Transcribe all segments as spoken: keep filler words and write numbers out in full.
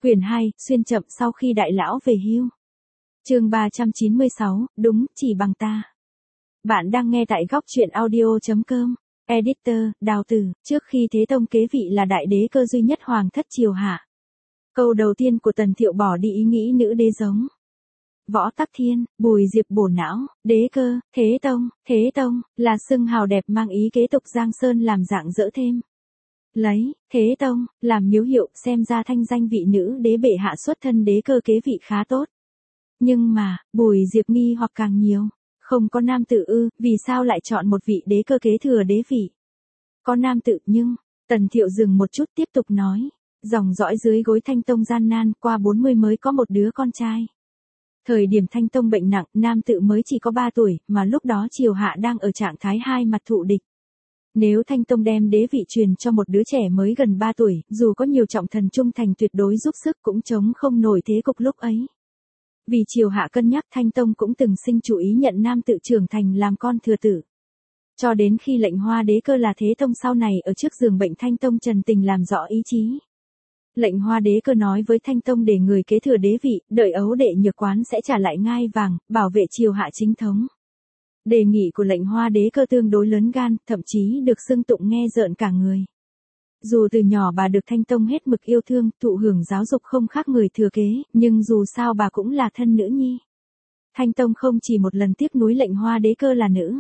Quyển hai, xuyên chậm sau khi đại lão về hưu. Chương ba trăm chín mươi sáu, đúng, chỉ bằng ta. Bạn đang nghe tại góc truyện audio chấm com. Editor, Đào Tử, trước khi Thế Tông kế vị là đại đế cơ duy nhất hoàng thất triều hạ. Câu đầu tiên của Tần Thiệu bỏ đi ý nghĩ nữ đế giống. Võ Tắc Thiên, Bùi Diệp bổ não, đế cơ, Thế Tông, Thế Tông, là xưng hào đẹp mang ý kế tục Giang Sơn làm dạng dỡ thêm. Lấy, Thế Tông, làm miếu hiệu xem ra thanh danh vị nữ đế bệ hạ xuất thân đế cơ kế vị khá tốt. Nhưng mà, Bùi Diệp nghi hoặc càng nhiều. Không có nam tự ư, vì sao lại chọn một vị đế cơ kế thừa đế vị? Có nam tự nhưng, Tần Thiệu dừng một chút tiếp tục nói. Dòng dõi dưới gối Thanh Tông gian nan qua bốn mươi mới có một đứa con trai. Thời điểm Thanh Tông bệnh nặng, nam tự mới chỉ có ba tuổi, mà lúc đó triều hạ đang ở trạng thái hai mặt thụ địch. Nếu Thanh Tông đem đế vị truyền cho một đứa trẻ mới gần ba tuổi, dù có nhiều trọng thần trung thành tuyệt đối giúp sức cũng chống không nổi thế cục lúc ấy. Vì triều hạ cân nhắc Thanh Tông cũng từng sinh chủ ý nhận nam tự trưởng thành làm con thừa tử. Cho đến khi lệnh Hoa đế cơ là Thế Tông sau này ở trước giường bệnh Thanh Tông trần tình làm rõ ý chí. Lệnh Hoa đế cơ nói với Thanh Tông để người kế thừa đế vị, đợi ấu đệ Nhược Quán sẽ trả lại ngai vàng, bảo vệ triều hạ chính thống. Đề nghị của lệnh Hoa đế cơ tương đối lớn gan, thậm chí được xưng tụng nghe rợn cả người. Dù từ nhỏ bà được Thanh Tông hết mực yêu thương, thụ hưởng giáo dục không khác người thừa kế, nhưng dù sao bà cũng là thân nữ nhi. Thanh Tông không chỉ một lần tiếc nuối lệnh Hoa đế cơ là nữ.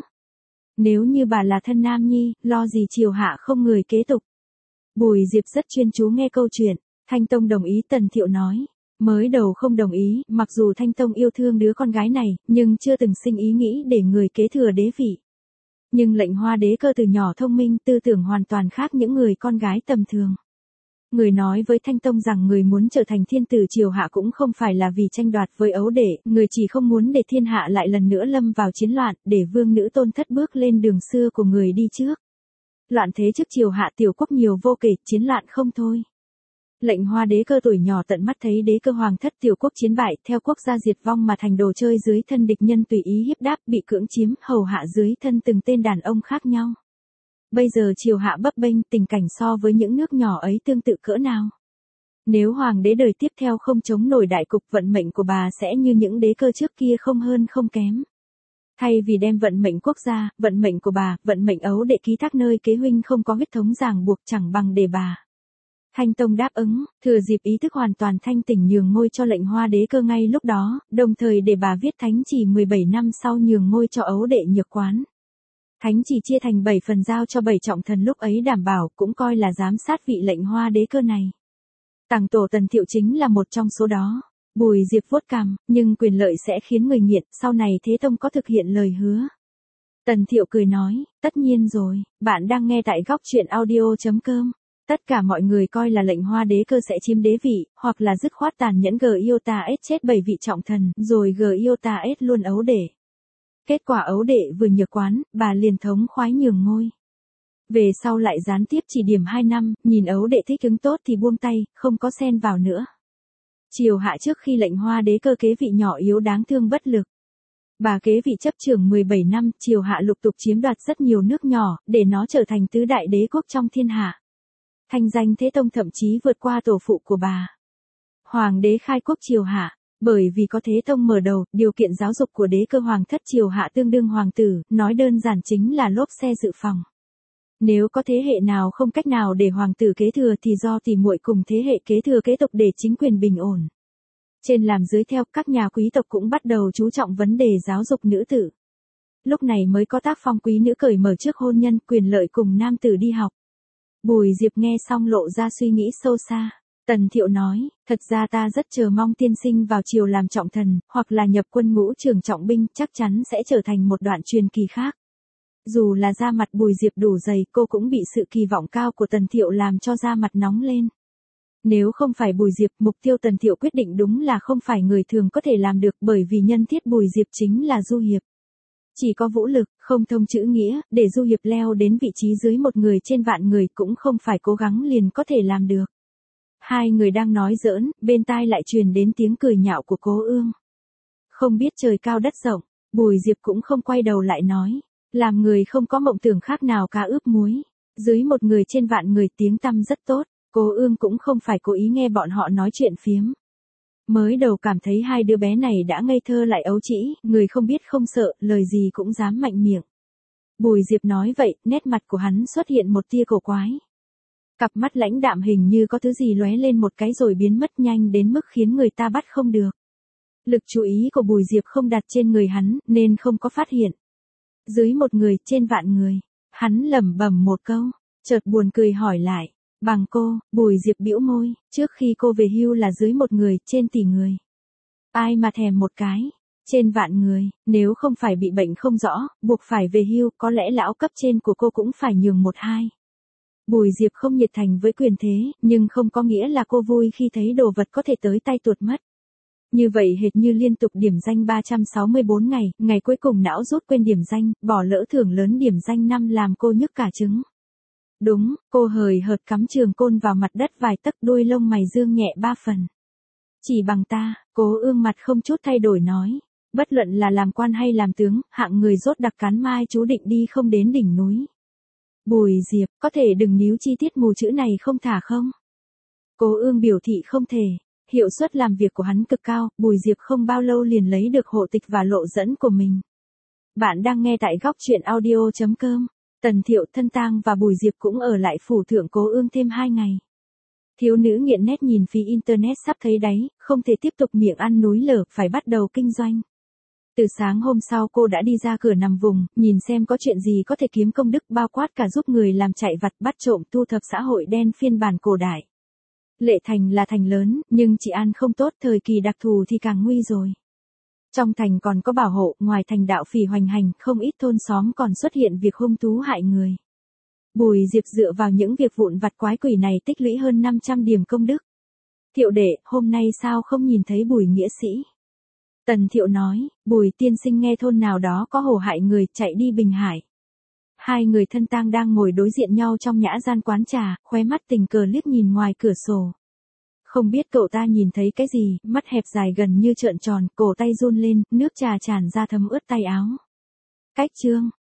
Nếu như bà là thân nam nhi, lo gì triều hạ không người kế tục. Bùi Diệp rất chuyên chú nghe câu chuyện, Thanh Tông đồng ý Tần Thiệu nói. Mới đầu không đồng ý, mặc dù Thanh Tông yêu thương đứa con gái này, nhưng chưa từng sinh ý nghĩ để người kế thừa đế vị. Nhưng lệnh Hoa đế cơ từ nhỏ thông minh, tư tưởng hoàn toàn khác những người con gái tầm thường. Người nói với Thanh Tông rằng người muốn trở thành thiên tử triều hạ cũng không phải là vì tranh đoạt với ấu đệ, người chỉ không muốn để thiên hạ lại lần nữa lâm vào chiến loạn, để vương nữ tôn thất bước lên đường xưa của người đi trước. Loạn thế trước triều hạ tiểu quốc nhiều vô kể, chiến loạn không thôi. Lệnh Hoa đế cơ tuổi nhỏ tận mắt thấy đế cơ hoàng thất tiểu quốc chiến bại, theo quốc gia diệt vong mà thành đồ chơi dưới thân địch nhân tùy ý hiếp đáp, bị cưỡng chiếm, hầu hạ dưới thân từng tên đàn ông khác nhau. Bây giờ triều hạ bấp bênh, tình cảnh so với những nước nhỏ ấy tương tự cỡ nào? Nếu hoàng đế đời tiếp theo không chống nổi đại cục, vận mệnh của bà sẽ như những đế cơ trước kia không hơn không kém. Thay vì đem vận mệnh quốc gia, vận mệnh của bà, vận mệnh ấu đệ ký thác nơi kế huynh không có huyết thống ràng buộc, chẳng bằng để bà. Thanh Tông đáp ứng, thừa dịp ý thức hoàn toàn thanh tỉnh nhường ngôi cho lệnh Hoa đế cơ ngay lúc đó, đồng thời để bà viết thánh chỉ mười bảy năm sau nhường ngôi cho ấu đệ Nhược Quán. Thánh chỉ chia thành bảy phần giao cho bảy trọng thần lúc ấy đảm bảo, cũng coi là giám sát vị lệnh Hoa đế cơ này. Tàng tổ Tần Thiệu chính là một trong số đó. Bùi Diệp vuốt cằm, nhưng quyền lợi sẽ khiến người nghiện, sau này Thế Tông có thực hiện lời hứa. Tần Thiệu cười nói, tất nhiên rồi, bạn đang nghe tại góc truyện audio chấm com. Tất cả mọi người coi là lệnh Hoa đế cơ sẽ chiếm đế vị, hoặc là dứt khoát tàn nhẫn Giota-S chết bảy vị trọng thần, rồi Giota-S luôn ấu đệ. Kết quả ấu đệ vừa Nhược Quán, bà liền thống khoái nhường ngôi. Về sau lại gián tiếp chỉ điểm hai năm, nhìn ấu đệ thích ứng tốt thì buông tay, không có xen vào nữa. Triều hạ trước khi lệnh Hoa đế cơ kế vị nhỏ yếu đáng thương bất lực. Bà kế vị chấp trưởng mười bảy năm, triều hạ lục tục chiếm đoạt rất nhiều nước nhỏ, để nó trở thành tứ đại đế quốc trong thiên hạ. Thanh danh Thế Tông thậm chí vượt qua tổ phụ của bà. Hoàng đế khai quốc triều hạ, bởi vì có Thế Tông mở đầu, điều kiện giáo dục của đế cơ hoàng thất triều hạ tương đương hoàng tử, nói đơn giản chính là lốp xe dự phòng. Nếu có thế hệ nào không cách nào để hoàng tử kế thừa thì do tỉ muội cùng thế hệ kế thừa kế tục để chính quyền bình ổn. Trên làm dưới theo, các nhà quý tộc cũng bắt đầu chú trọng vấn đề giáo dục nữ tử. Lúc này mới có tác phong quý nữ cởi mở trước hôn nhân, quyền lợi cùng nam tử đi học. Bùi Diệp nghe xong lộ ra suy nghĩ sâu xa. Tần Thiệu nói, thật ra ta rất chờ mong tiên sinh vào triều làm trọng thần, hoặc là nhập quân ngũ trưởng trọng binh, chắc chắn sẽ trở thành một đoạn truyền kỳ khác. Dù là da mặt Bùi Diệp đủ dày, cô cũng bị sự kỳ vọng cao của Tần Thiệu làm cho da mặt nóng lên. Nếu không phải Bùi Diệp, mục tiêu Tần Thiệu quyết định đúng là không phải người thường có thể làm được, bởi vì nhân thiết Bùi Diệp chính là du hiệp. Chỉ có vũ lực, không thông chữ nghĩa, để du hiệp leo đến vị trí dưới một người trên vạn người cũng không phải cố gắng liền có thể làm được. Hai người đang nói giỡn, bên tai lại truyền đến tiếng cười nhạo của Cố Ương. Không biết trời cao đất rộng, Bùi Diệp cũng không quay đầu lại nói, làm người không có mộng tưởng khác nào cá ướp muối, dưới một người trên vạn người tiếng tăm rất tốt. Cố Ương cũng không phải cố ý nghe bọn họ nói chuyện phiếm. Mới đầu cảm thấy hai đứa bé này đã ngây thơ lại ấu trĩ, người không biết không sợ, lời gì cũng dám mạnh miệng. Bùi Diệp nói vậy, nét mặt của hắn xuất hiện một tia cổ quái. Cặp mắt lãnh đạm hình như có thứ gì lóe lên một cái rồi biến mất nhanh đến mức khiến người ta bắt không được. Lực chú ý của Bùi Diệp không đặt trên người hắn, nên không có phát hiện. Dưới một người, trên vạn người. Hắn lẩm bẩm một câu, chợt buồn cười hỏi lại. Bằng cô, Bùi Diệp bĩu môi, trước khi cô về hưu là dưới một người, trên tỷ người. Ai mà thèm một cái, trên vạn người, nếu không phải bị bệnh không rõ, buộc phải về hưu, có lẽ lão cấp trên của cô cũng phải nhường một hai. Bùi Diệp không nhiệt thành với quyền thế, nhưng không có nghĩa là cô vui khi thấy đồ vật có thể tới tay tuột mất. Như vậy hệt như liên tục điểm danh ba trăm sáu mươi tư ngày, ngày cuối cùng não rút quên điểm danh, bỏ lỡ thưởng lớn điểm danh năm làm cô nhức cả trứng. Đúng, cô hời hợt cắm trường côn vào mặt đất vài tấc, đuôi lông mày dương nhẹ ba phần. Chỉ bằng ta, Cố Ương mặt không chút thay đổi nói. Bất luận là làm quan hay làm tướng, hạng người rốt đặc cán mai chú định đi không đến đỉnh núi. Bùi Diệp, có thể đừng níu chi tiết mù chữ này không thả không? Cố Ương biểu thị không thể. Hiệu suất làm việc của hắn cực cao, Bùi Diệp không bao lâu liền lấy được hộ tịch và lộ dẫn của mình. Bạn đang nghe tại góc truyện audio chấm com. Tần Thiệu, Thân Tang và Bùi Diệp cũng ở lại phủ thượng Cố Ương thêm hai ngày. Thiếu nữ nghiện nét nhìn phí internet sắp thấy đáy, không thể tiếp tục miệng ăn núi lở, phải bắt đầu kinh doanh. Từ sáng hôm sau cô đã đi ra cửa nằm vùng, nhìn xem có chuyện gì có thể kiếm công đức, bao quát cả giúp người làm chạy vặt, bắt trộm, thu thập xã hội đen phiên bản cổ đại. Lệ Thành là thành lớn, nhưng trị an không tốt, thời kỳ đặc thù thì càng nguy rồi. Trong thành còn có bảo hộ, ngoài thành đạo phỉ hoành hành, không ít thôn xóm còn xuất hiện việc hung thú hại người. Bùi Diệp dựa vào những việc vụn vặt quái quỷ này tích lũy hơn năm trăm điểm công đức. Thiệu đệ, hôm nay sao không nhìn thấy Bùi nghĩa sĩ? Tần Thiệu nói, Bùi tiên sinh nghe thôn nào đó có hổ hại người, chạy đi Bình Hải. Hai người Thân Tang đang ngồi đối diện nhau trong nhã gian quán trà, khóe mắt tình cờ liếc nhìn ngoài cửa sổ. Không biết cậu ta nhìn thấy cái gì, mắt hẹp dài gần như trợn tròn, cổ tay run lên, nước trà tràn ra thấm ướt tay áo. Cách chương,